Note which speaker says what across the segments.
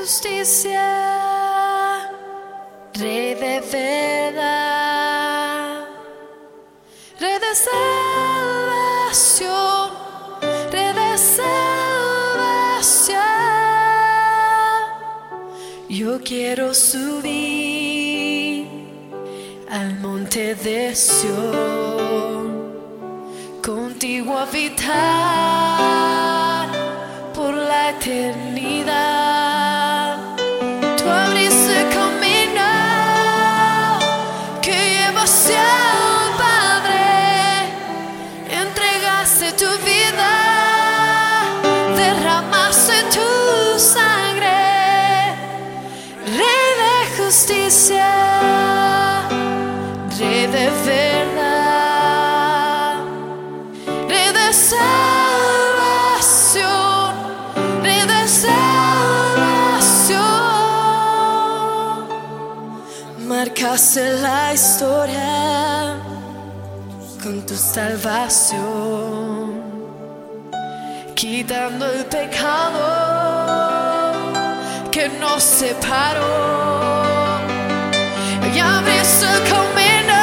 Speaker 1: justicia, Rey de verdad, Rey de salvación, Rey de salvación. Yo quiero subir al monte de Sión, contigo habitar por la eternidad. Tú abriste el camino que lleva hacia el Padre, entregaste tu vida, derramaste tu sangre, Rey de justicia, Rey de verdad, Rey de salvación, Rey de salvación. Marcaste la historia con tu salvación, quitando el pecado que nos separó. Y abriste el camino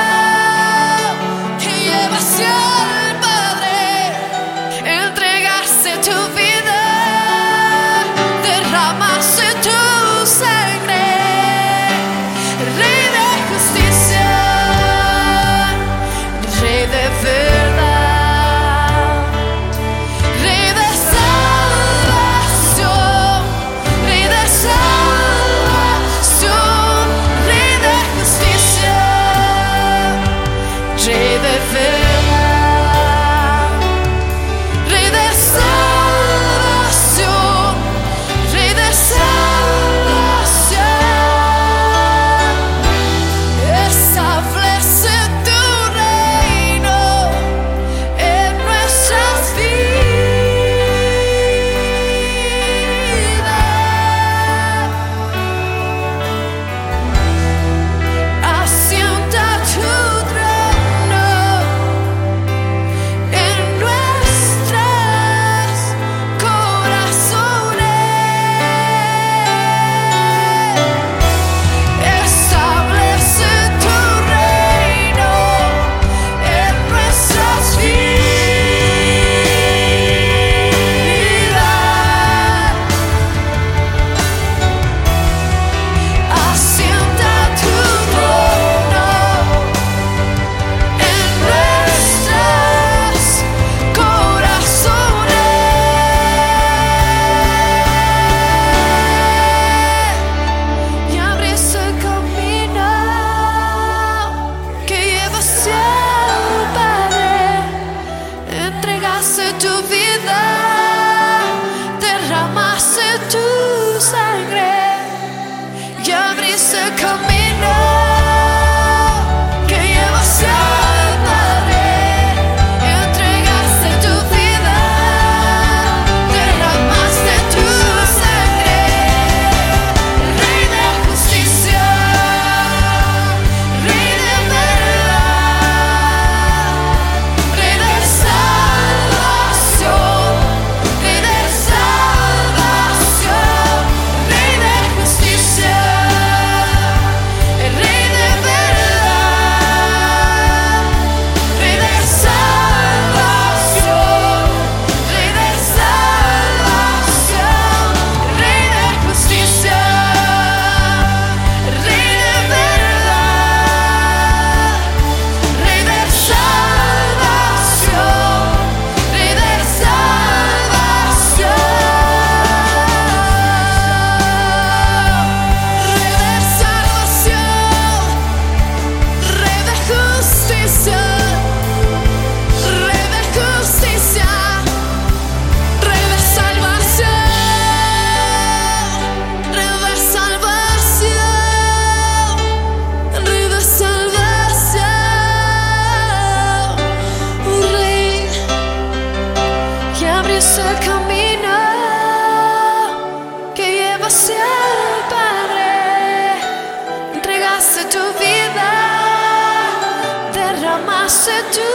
Speaker 1: que lleva hacia el Padre, entregaste tu vida, derramaste tu sangre, Rey de justicia, Rey de verdad, Rey de salvación, Rey de salvación, Rey de justicia, Rey de verdad, Rey de salvación, Rey de salvación. Establece tu reino en nuestras vidas. Asienta tu trono en nuestros corazones. Establece tu reino en nuestras vidas. Asienta tu trono en nuestros corazones. Y abriste el camino que lleva hacia el Padre, entregaste tu vida, derramaste tu sangre. Y abriste el camino que lleva hacia el Padre, entregaste tu vida, derramaste tu sangre, Rey de justicia, Rey de verdad, Rey de salvación, Rey de salvación, Rey de justicia, Rey de verdad, Rey de salvación, Rey de salvación, Rey de justicia, Rey de verdad, Rey de salvación, Rey de salvación, Rey de justicia, Rey de justicia, Rey de salvación, Rey de salvación, Rey de salvación, un Rey que abriste el camino que lleva hacia el Padre, entregaste tu vida, derramaste tu